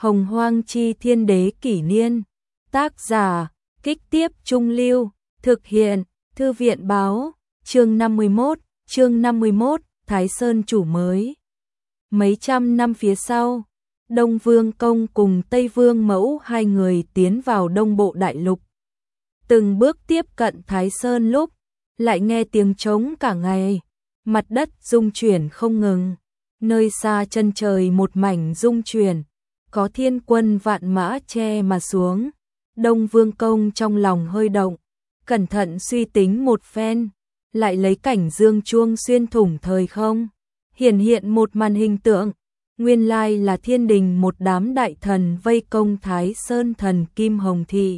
Hồng Hoang Chi Thiên Đế Kỷ Niên. Tác giả, Kích Tiếp Trung Lưu. Thực hiện, Thư viện Báo. Chương 51, Thái Sơn chủ mới. Mấy trăm năm phía sau, Đông Vương Công cùng Tây Vương Mẫu hai người tiến vào Đông Bộ Đại Lục. Từng bước tiếp cận Thái Sơn lúc, lại nghe tiếng trống cả ngày, mặt đất rung chuyển không ngừng. Nơi xa chân trời một mảnh rung chuyển, có thiên quân vạn mã che mà xuống. Đông Vương Công trong lòng hơi động, cẩn thận suy tính một phen, lại lấy cảnh dương chuông xuyên thủng thời không, hiện một màn hình tượng. Nguyên lai là thiên đình một đám đại thần vây công Thái Sơn thần Kim Hồng Thị.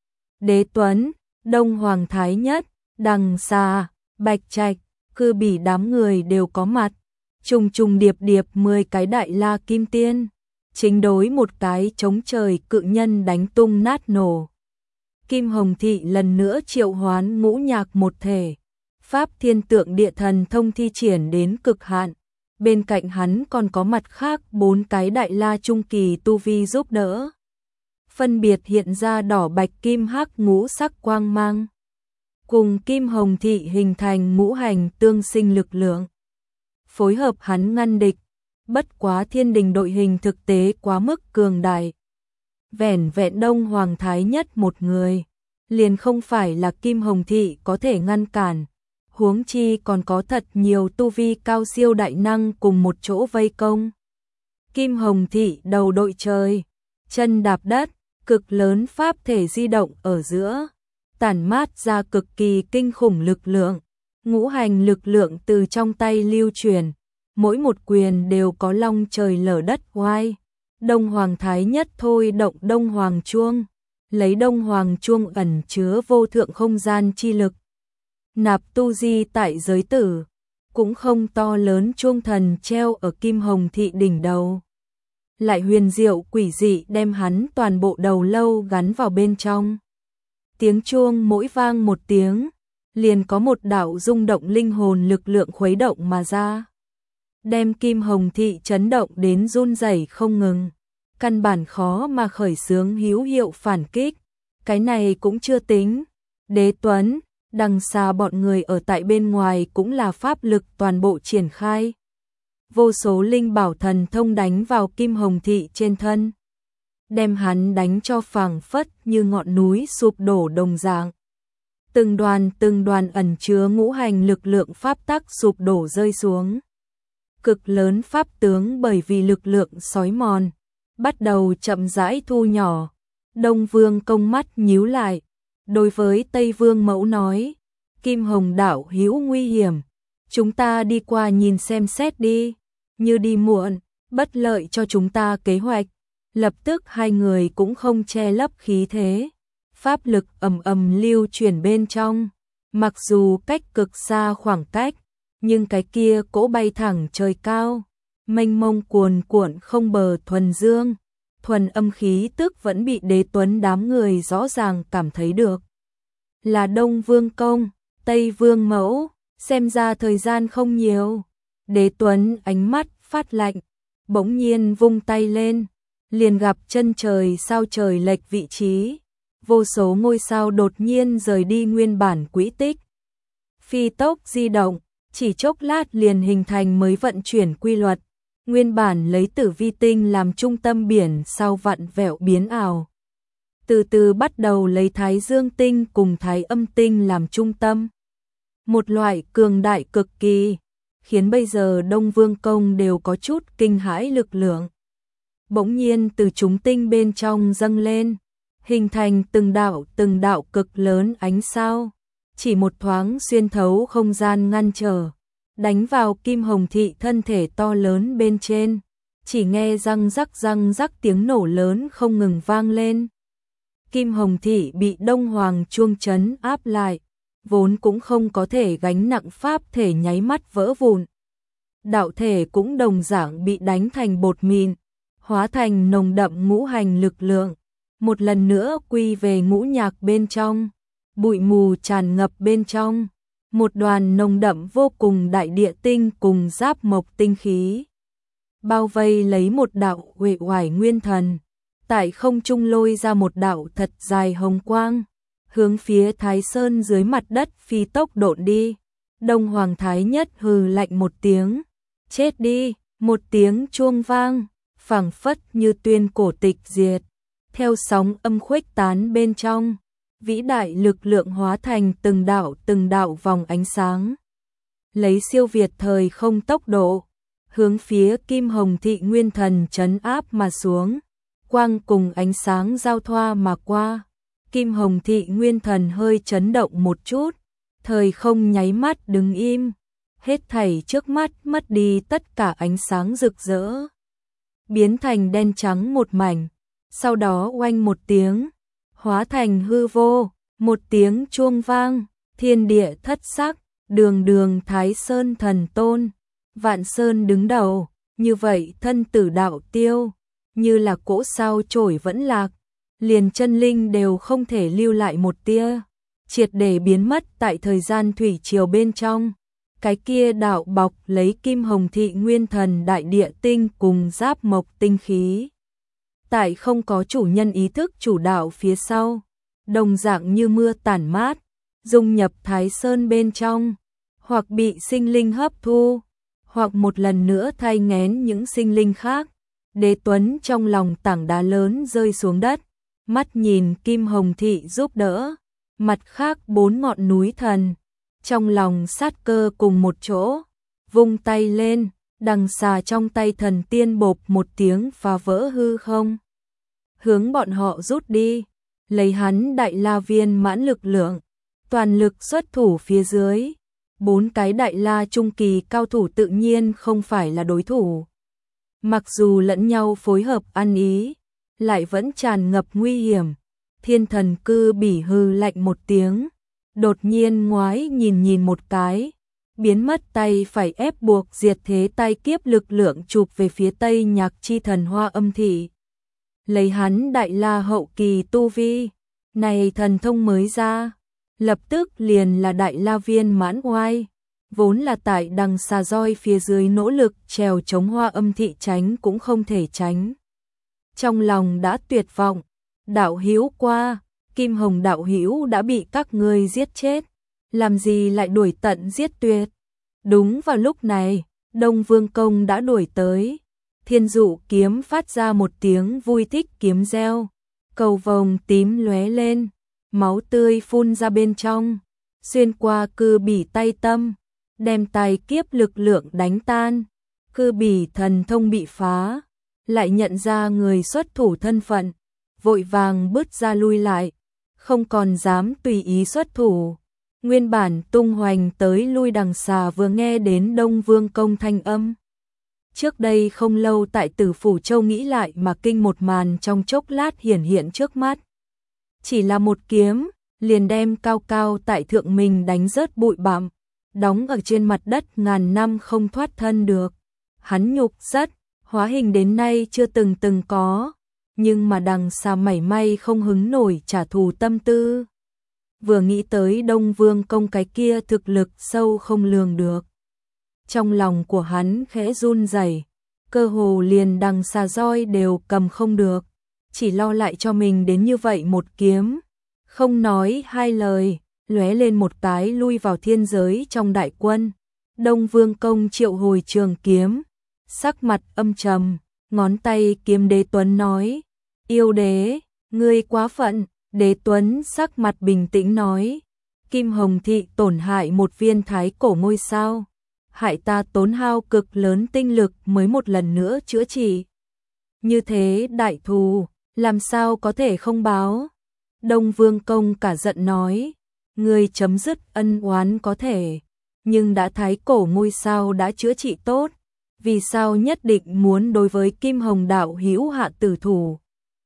Đế Tuấn, Đông Hoàng Thái Nhất, Đằng Xà, Bạch Trạch, Cư Bỉ đám người đều có mặt. Trùng điệp 10 cái đại la kim tiên, chính đối một cái chống trời cự nhân đánh tung nát nổ. Kim Hồng Thị lần nữa triệu hoán ngũ nhạc một thể, pháp thiên tượng địa thần thông thi triển đến cực hạn. Bên cạnh hắn còn có mặt khác 4 cái đại la trung kỳ tu vi giúp đỡ. Phân biệt hiện ra đỏ bạch kim hắc ngũ sắc quang mang, cùng Kim Hồng Thị hình thành ngũ hành tương sinh lực lượng, phối hợp hắn ngăn địch. Bất quá thiên đình đội hình thực tế quá mức cường đại, vẻn vẹn Đông Hoàng Thái Nhất một người, liền không phải là Kim Hồng Thị có thể ngăn cản. Huống chi còn có thật nhiều tu vi cao siêu đại năng cùng một chỗ vây công. Kim Hồng Thị đầu đội trời, chân đạp đất, cực lớn pháp thể di động ở giữa, tản mát ra cực kỳ kinh khủng lực lượng. Ngũ hành lực lượng từ trong tay lưu truyền, mỗi một quyền đều có long trời lở đất oai. Đông Hoàng Thái Nhất thôi động Đông Hoàng Chuông, lấy Đông Hoàng Chuông ẩn chứa vô thượng không gian chi lực, nạp tu di tại giới tử. Cũng không to lớn chuông thần treo ở Kim Hồng Thị đỉnh đầu, lại huyền diệu quỷ dị đem hắn toàn bộ đầu lâu gắn vào bên trong. Tiếng chuông mỗi vang một tiếng, liền có một đạo rung động linh hồn lực lượng khuấy động mà ra, đem Kim Hồng Thị chấn động đến run rẩy không ngừng, căn bản khó mà khởi xướng hữu hiệu phản kích. Cái này cũng chưa tính, Đế Tuấn, Đằng Xà bọn người ở tại bên ngoài cũng là pháp lực toàn bộ triển khai. Vô số linh bảo thần thông đánh vào Kim Hồng Thị trên thân, đem hắn đánh cho phảng phất như ngọn núi sụp đổ đồng dạng. Từng đoàn ẩn chứa ngũ hành lực lượng pháp tắc sụp đổ rơi xuống. Cực lớn pháp tướng bởi vì lực lượng xói mòn, bắt đầu chậm rãi thu nhỏ. Đông Vương Công mắt nhíu lại, đối với Tây Vương Mẫu nói: Kim Hồng đạo hữu nguy hiểm, chúng ta đi qua nhìn xem xét đi, như đi muộn, bất lợi cho chúng ta kế hoạch. Lập tức hai người cũng không che lấp khí thế, pháp lực ầm lưu chuyển bên trong. Mặc dù cách cực xa khoảng cách, nhưng cái kia cỗ bay thẳng trời cao, mênh mông cuồn cuộn không bờ thuần dương, thuần âm khí tức vẫn bị Đế Tuấn đám người rõ ràng cảm thấy được. Là Đông Vương Công, Tây Vương Mẫu, xem ra thời gian không nhiều. Đế Tuấn ánh mắt phát lạnh, bỗng nhiên vung tay lên, liền gặp chân trời sao trời lệch vị trí, vô số ngôi sao đột nhiên rời đi nguyên bản quỹ tích, phi tốc di động, chỉ chốc lát liền hình thành mới vận chuyển quy luật. Nguyên bản lấy Tử Vi tinh làm trung tâm biển sao vặn vẹo biến ảo, từ từ bắt đầu lấy Thái Dương tinh cùng Thái Âm tinh làm trung tâm. Một loại cường đại cực kỳ, khiến bây giờ Đông Vương Công đều có chút kinh hãi lực lượng. Bỗng nhiên từ chúng tinh bên trong dâng lên, hình thành từng đạo cực lớn ánh sao, chỉ một thoáng xuyên thấu không gian ngăn trở, đánh vào Kim Hồng Thị thân thể to lớn bên trên. Chỉ nghe răng rắc tiếng nổ lớn không ngừng vang lên. Kim Hồng Thị bị Đông Hoàng Chuông trấn áp lại, vốn cũng không có thể gánh nặng pháp thể nháy mắt vỡ vụn. Đạo thể cũng đồng dạng bị đánh thành bột mịn, hóa thành nồng đậm ngũ hành lực lượng, một lần nữa quy về ngũ nhạc bên trong. Bụi mù tràn ngập bên trong, một đoàn nồng đậm vô cùng đại địa tinh cùng giáp mộc tinh khí, bao vây lấy một đạo uể oải nguyên thần. tại không trung lôi ra một đạo thật dài hồng quang, hướng phía Thái Sơn dưới mặt đất phi tốc độn đi. Đông Hoàng Thái Nhất hừ lạnh một tiếng, chết đi, một tiếng chuông vang, phảng phất như tuyên cổ tịch diệt, theo sóng âm khuếch tán bên trong, vĩ đại lực lượng hóa thành từng đạo vòng ánh sáng, lấy siêu việt thời không tốc độ, hướng phía Kim Hồng Thị Nguyên Thần trấn áp mà xuống, quang cùng ánh sáng giao thoa mà qua. Kim Hồng Thị Nguyên Thần hơi chấn động một chút, thời không nháy mắt đứng im, hết thảy trước mắt mất đi tất cả ánh sáng rực rỡ, biến thành đen trắng một mảnh, sau đó oanh một tiếng, hóa thành hư vô, một tiếng chuông vang, thiên địa thất sắc, đường đường Thái Sơn thần tôn, Vạn Sơn đứng đầu, như vậy thân tử đạo tiêu, như là cỗ sao chổi vẫn lạc, liền chân linh đều không thể lưu lại một tia, triệt để biến mất tại thời gian thủy triều bên trong. Cái kia đạo bọc lấy Kim Hồng Thị Nguyên Thần đại địa tinh cùng giáp mộc tinh khí. Tại không có chủ nhân ý thức chủ đạo phía sau, đồng dạng như mưa tản mát, dung nhập Thái Sơn bên trong, hoặc bị sinh linh hấp thu, hoặc một lần nữa thay nghén những sinh linh khác. Đế Tuấn trong lòng tảng đá lớn rơi xuống đất, mắt nhìn Kim Hồng Thị giúp đỡ, mặt khác 4 ngọn núi thần, trong lòng sát cơ cùng một chỗ, vung tay lên, đằng xà trong tay thần tiên bộp một tiếng phá vỡ hư không, hướng bọn họ rút đi, lấy hắn đại la viên mãn lực lượng, toàn lực xuất thủ phía dưới. 4 cái đại la trung kỳ cao thủ tự nhiên không phải là đối thủ. Mặc dù lẫn nhau phối hợp ăn ý, lại vẫn tràn ngập nguy hiểm. Thiên Thần Cư Bỉ hư lạnh một tiếng, đột nhiên ngoái nhìn một cái, biến mất tay phải ép buộc diệt thế tay kiếp lực lượng chụp về phía Tây Nhạc Chi Thần Hoa Âm Thị. Lấy hắn đại la hậu kỳ tu vi, này thần thông mới ra, lập tức liền là đại la viên mãn oai, vốn là tại đằng xà roi phía dưới nỗ lực trèo chống Hoa Âm Thị tránh cũng không thể tránh. Trong lòng đã tuyệt vọng, đạo hữu qua, Kim Hồng đạo hữu đã bị các ngươi giết chết, làm gì lại đuổi tận giết tuyệt. Đúng vào lúc này, Đông Vương Công đã đuổi tới, Thiên Dụ kiếm phát ra một tiếng vui thích kiếm reo, cầu vồng tím lóe lên, máu tươi phun ra bên trong, xuyên qua Cư Bỉ tay tâm, đem tài kiếp lực lượng đánh tan. Cư Bỉ thần thông bị phá, lại nhận ra người xuất thủ thân phận, vội vàng bước ra lui lại, không còn dám tùy ý xuất thủ. Nguyên bản tung hoành tới lui đằng xà vừa nghe đến Đông Vương Công thanh âm. Trước đây không lâu tại Tử Phủ Châu nghĩ lại mà kinh một màn trong chốc lát hiển hiện trước mắt. Chỉ là một kiếm, liền đem cao cao tại thượng mình đánh rớt bụi bặm, đóng ở trên mặt đất ngàn năm không thoát thân được. Hắn nhục rất, hóa hình đến nay chưa từng có, nhưng mà đằng xà mảy may không hứng nổi trả thù tâm tư. Vừa nghĩ tới Đông Vương Công cái kia thực lực sâu không lường được, trong lòng của hắn khẽ run rẩy, cơ hồ liền đằng xà roi đều cầm không được, chỉ lo lại cho mình đến như vậy một kiếm, không nói hai lời, lóe lên một cái lui vào thiên giới trong đại quân. Đông Vương Công triệu hồi trường kiếm, sắc mặt âm trầm, ngón tay kiếm Đế Tuấn nói, yêu đế, ngươi quá phận. Đế Tuấn sắc mặt bình tĩnh nói, Kim Hồng Thị tổn hại một viên thái cổ ngôi sao, hại ta tốn hao cực lớn tinh lực mới một lần nữa chữa trị. Như thế đại thù, làm sao có thể không báo? Đông Vương Công cả giận nói, ngươi chấm dứt ân oán có thể, nhưng đã thái cổ ngôi sao đã chữa trị tốt, vì sao nhất định muốn đối với Kim Hồng đạo hữu hạ tử thủ?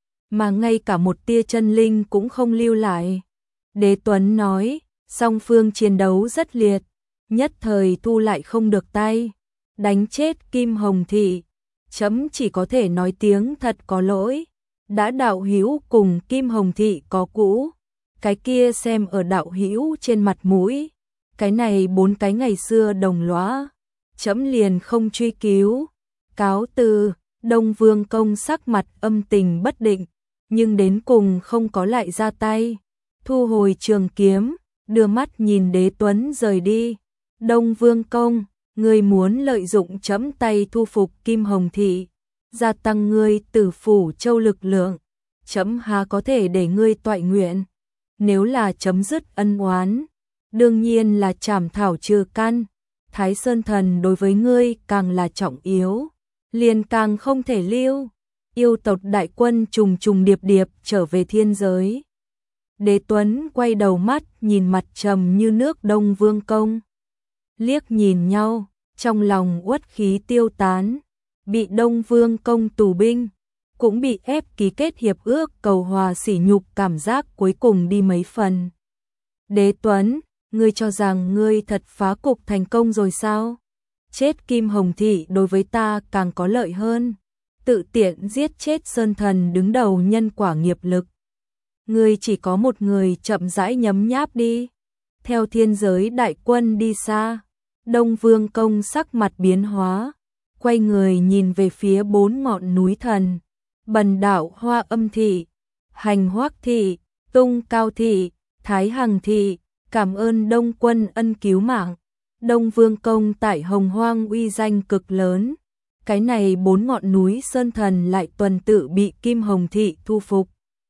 Mà ngay cả một tia chân linh cũng không lưu lại. Đế Tuấn nói, song phương chiến đấu rất liệt, nhất thời thu lại không được tay, đánh chết Kim Hồng Thị, chấm chỉ có thể nói tiếng thật có lỗi, đã đạo hữu cùng Kim Hồng Thị có cũ, cái kia xem ở đạo hữu trên mặt mũi, cái này 4 cái ngày xưa đồng lõa, chấm liền không truy cứu, cáo từ. Đông Vương Công sắc mặt âm tình bất định, nhưng đến cùng không có lại ra tay. Thu hồi trường kiếm, đưa mắt nhìn Đế Tuấn rời đi. Đông Vương Công, ngươi muốn lợi dụng chẫm tay thu phục Kim Hồng Thị, gia tăng ngươi Tử Phủ Châu lực lượng, chẫm há có thể để ngươi toại nguyện. Nếu là chấm dứt ân oán, đương nhiên là trảm thảo trừ căn. Thái Sơn Thần đối với ngươi càng là trọng yếu, liền càng không thể lưu. Yêu tộc đại quân trùng trùng điệp điệp trở về thiên giới. Đế Tuấn quay đầu mắt nhìn mặt trầm như nước Đông Vương Công. Liếc nhìn nhau, trong lòng uất khí tiêu tán, bị Đông Vương Công tù binh, cũng bị ép ký kết hiệp ước cầu hòa sỉ nhục, cảm giác cuối cùng đi mấy phần. Đế Tuấn, ngươi cho rằng ngươi thật phá cục thành công rồi sao? Chết Kim Hồng Thị đối với ta càng có lợi hơn. Tự tiện giết chết Sơn Thần đứng đầu nhân quả nghiệp lực. Ngươi chỉ có một người, chậm rãi nhấm nháp đi. Theo thiên giới đại quân đi xa, Đông Vương Công sắc mặt biến hóa, quay người nhìn về phía 4 ngọn núi thần. Bần Đạo Hoa Âm Thị, Hành Hoác Thị, Tung Cao Thị, Thái Hằng Thị, cảm ơn Đông Quân ân cứu mạng. Đông Vương Công tại Hồng Hoang uy danh cực lớn. Cái này 4 ngọn núi Sơn Thần lại tuần tự bị Kim Hồng Thị thu phục.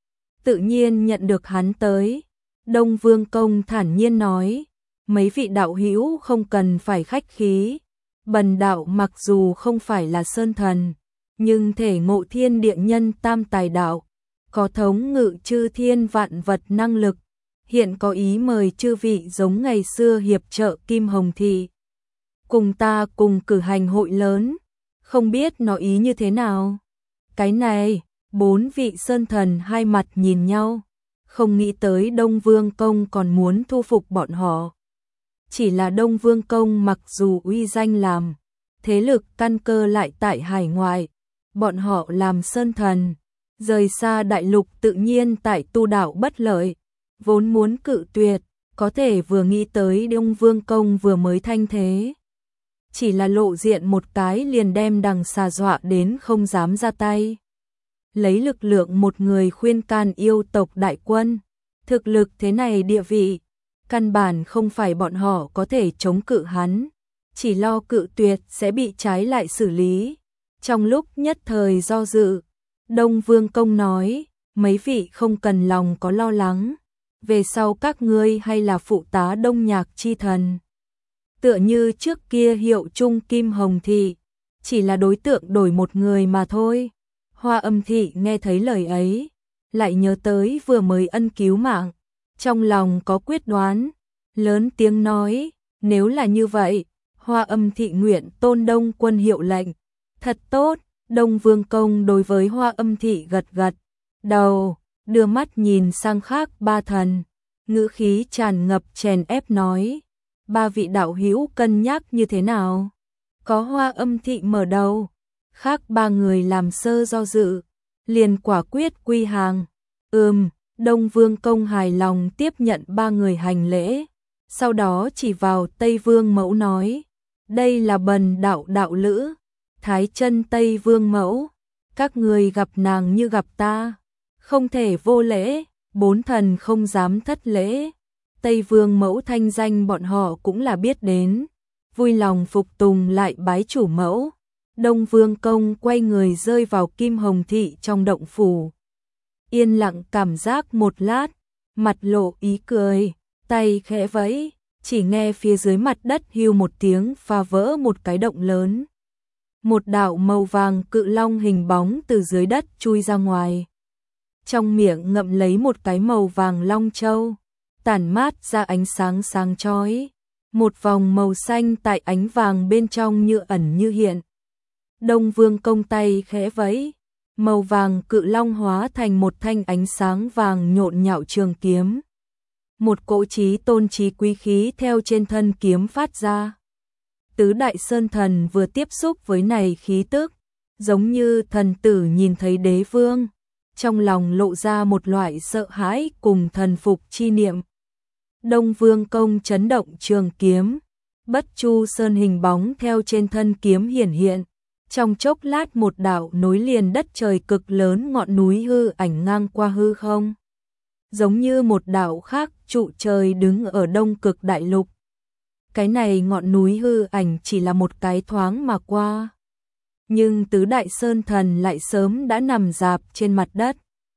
Tự nhiên nhận được hắn tới. Đông Vương Công thản nhiên nói, mấy vị đạo hữu không cần phải khách khí. Bần đạo mặc dù không phải là Sơn Thần, nhưng thể ngộ thiên địa nhân tam tài đạo, có thống ngự chư thiên vạn vật năng lực. Hiện có ý mời chư vị giống ngày xưa hiệp trợ Kim Hồng Thị, cùng ta cùng cử hành hội lớn, không biết nó ý như thế nào. Cái này, 4 vị Sơn Thần hai mặt nhìn nhau, không nghĩ tới Đông Vương Công còn muốn thu phục bọn họ. Chỉ là Đông Vương Công mặc dù uy danh làm, thế lực căn cơ lại tại hải ngoại, bọn họ làm Sơn Thần, rời xa đại lục tự nhiên tại tu đạo bất lợi, vốn muốn cự tuyệt, có thể vừa nghĩ tới Đông Vương Công vừa mới thanh thế. Chỉ là lộ diện một cái liền đem đằng xà dọa đến không dám ra tay. Lấy lực lượng một người khuyên can yêu tộc đại quân, thực lực thế này địa vị, căn bản không phải bọn họ có thể chống cự hắn, chỉ lo cự tuyệt sẽ bị trái lại xử lý. Trong lúc nhất thời do dự, Đông Vương Công nói, mấy vị không cần lòng có lo lắng, về sau các ngươi hay là phụ tá Đông Nhạc chi thần. Tựa như trước kia hiệu chung Kim Hồng Thị, chỉ là đối tượng đổi một người mà thôi. Hoa Âm Thị nghe thấy lời ấy, lại nhớ tới vừa mới ân cứu mạng, trong lòng có quyết đoán, lớn tiếng nói, nếu là như vậy, Hoa Âm Thị nguyện tôn Đông Quân hiệu lệnh. Thật tốt. Đông Vương Công đối với Hoa Âm Thị gật gật đầu, đưa mắt nhìn sang khác 3 thần, ngữ khí tràn ngập chèn ép nói, 3 vị đạo hữu cân nhắc như thế nào? Có Hoa Âm Thị mở đầu, khác 3 người làm sơ do dự, liền quả quyết quy hàng. Đông Vương Công hài lòng tiếp nhận 3 người hành lễ, sau đó chỉ vào Tây Vương Mẫu nói, đây là Bần Đạo đạo lữ, Thái Chân Tây Vương Mẫu, các người gặp nàng như gặp ta, không thể vô lễ. 4 thần không dám thất lễ. Tây Vương Mẫu thanh danh bọn họ cũng là biết đến, vui lòng phục tùng lại bái chủ mẫu. Đông Vương Công quay người rơi vào Kim Hồng Thị trong động phủ, yên lặng cảm giác một lát, mặt lộ ý cười, tay khẽ vẫy, chỉ nghe phía dưới mặt đất hưu một tiếng phá vỡ một cái động lớn. Một đạo màu vàng cự long hình bóng từ dưới đất chui ra ngoài. Trong miệng ngậm lấy một cái màu vàng long châu, tản mát ra ánh sáng sáng chói. Một vòng màu xanh tại ánh vàng bên trong như ẩn như hiện. Đông Vương Công tay khẽ vẫy, màu vàng cự long hóa thành một thanh ánh sáng vàng nhộn nhạo trường kiếm. Một cỗ chí tôn chí quý khí theo trên thân kiếm phát ra. Tứ Đại Sơn Thần vừa tiếp xúc với này khí tức, giống như thần tử nhìn thấy đế vương, trong lòng lộ ra một loại sợ hãi cùng thần phục chi niệm. Đông Vương Công chấn động trường kiếm, Bất Chu Sơn hình bóng theo trên thân kiếm hiển hiện, Trong chốc lát một đạo nối liền đất trời cực lớn ngọn núi hư ảnh ngang qua hư không. Giống như một đạo khác trụ trời đứng ở đông cực đại lục. Cái này ngọn núi hư ảnh chỉ là một cái thoáng mà qua. Nhưng tứ đại sơn thần lại sớm đã nằm rạp trên mặt đất.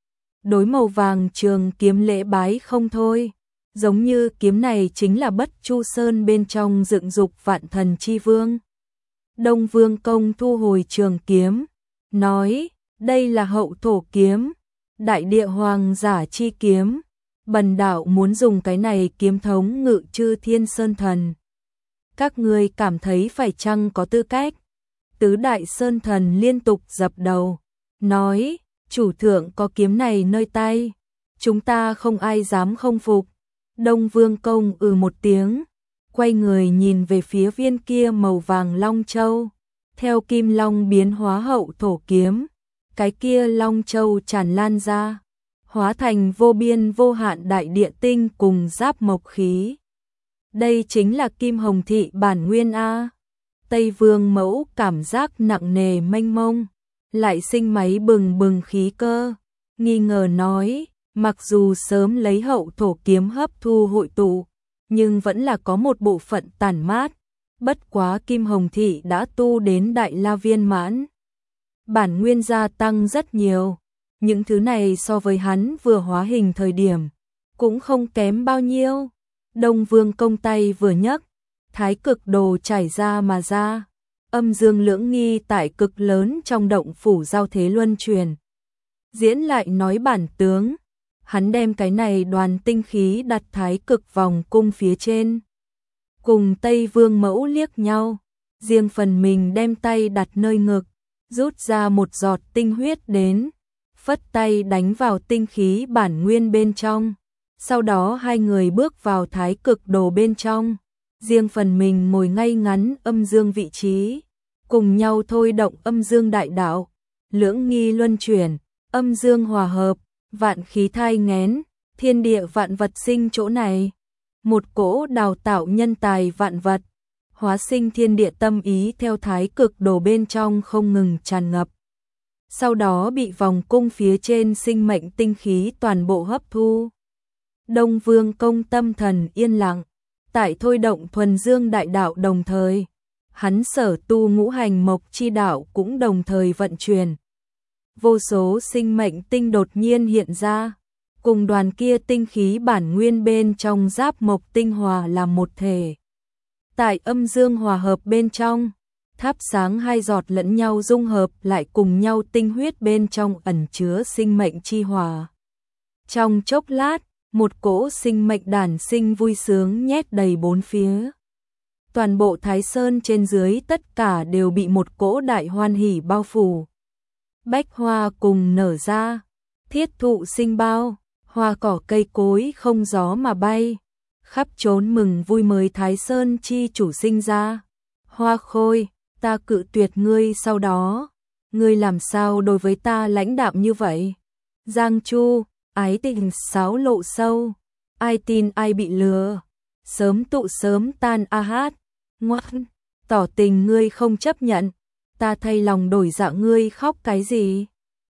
Đối màu vàng trường kiếm lễ bái không thôi. Giống như kiếm này chính là Bất Chu Sơn bên trong dựng dục vạn thần chi vương. Đông Vương Công thu hồi trường kiếm, nói, đây là hậu thổ kiếm, đại địa hoàng giả chi kiếm, bần đạo muốn dùng cái này kiếm thống ngự chư thiên sơn thần. Các ngươi cảm thấy phải chăng có tư cách? Tứ đại sơn thần liên tục dập đầu, nói, chủ thượng có kiếm này nơi tay, chúng ta không ai dám không phục. Đông Vương Công một tiếng, quay người nhìn về phía viên kia màu vàng long châu, theo kim long biến hóa hậu thổ kiếm, cái kia long châu tràn lan ra, hóa thành vô biên vô hạn đại địa tinh cùng giáp mộc khí. Đây chính là Kim Hồng Thị bản nguyên a. Tây Vương Mẫu cảm giác nặng nề mênh mông, lại sinh máy bừng bừng khí cơ, nghi ngờ nói, mặc dù sớm lấy hậu thổ kiếm hấp thu hội tụ, nhưng vẫn là có một bộ phận tản mát, bất quá Kim Hồng Thị đã tu đến đại la viên mãn. Bản nguyên gia tăng rất nhiều, những thứ này so với hắn vừa hóa hình thời điểm, cũng không kém bao nhiêu. Đông Vương Công tay vừa nhấc, thái cực đồ trải ra mà ra, âm dương lưỡng nghi tại cực lớn trong động phủ giao thế luân truyền. Diễn lại nói bản tướng, hắn đem cái này đoàn tinh khí đặt thái cực vòng cung phía trên. Cùng Tây Vương Mẫu liếc nhau, riêng phần mình đem tay đặt nơi ngực, rút ra một giọt tinh huyết đến, phất tay đánh vào tinh khí bản nguyên bên trong. Sau đó hai người bước vào thái cực đồ bên trong, riêng phần mình ngồi ngay ngắn âm dương vị trí, cùng nhau thôi động âm dương đại đạo, lưỡng nghi luân chuyển, âm dương hòa hợp, vạn khí thai nghén, thiên địa vạn vật sinh chỗ này. Một cỗ đào tạo nhân tài vạn vật, hóa sinh thiên địa tâm ý theo thái cực đồ bên trong không ngừng tràn ngập. Sau đó bị vòng cung phía trên sinh mệnh tinh khí toàn bộ hấp thu. Đông Vương Công tâm thần yên lặng, tại thôi động thuần dương đại đạo đồng thời, hắn sở tu ngũ hành mộc chi đạo cũng đồng thời vận chuyển. Vô số sinh mệnh tinh đột nhiên hiện ra, cùng đoàn kia tinh khí bản nguyên bên trong giáp mộc tinh hòa làm một thể. Tại âm dương hòa hợp bên trong, thắp sáng hai giọt lẫn nhau dung hợp lại cùng nhau tinh huyết bên trong ẩn chứa sinh mệnh chi hòa. Trong chốc lát, một cỗ sinh mệnh đản sinh vui sướng nhét đầy bốn phía. Toàn bộ Thái Sơn trên dưới tất cả đều bị một cỗ đại hoan hỉ bao phủ. Bách hoa cùng nở ra, thiết thụ sinh bao, hoa cỏ cây cối không gió mà bay, khắp trốn mừng vui mới Thái Sơn chi chủ sinh ra. Hoa Khôi, ta cự tuyệt ngươi sau đó, ngươi làm sao đối với ta lãnh đạm như vậy? Giang Chu, ái tình sáo lộ sâu, ai tin ai bị lừa, sớm tụ sớm tan a hát, ngoan, tỏ tình ngươi không chấp nhận, ta thay lòng đổi dạ ngươi khóc cái gì?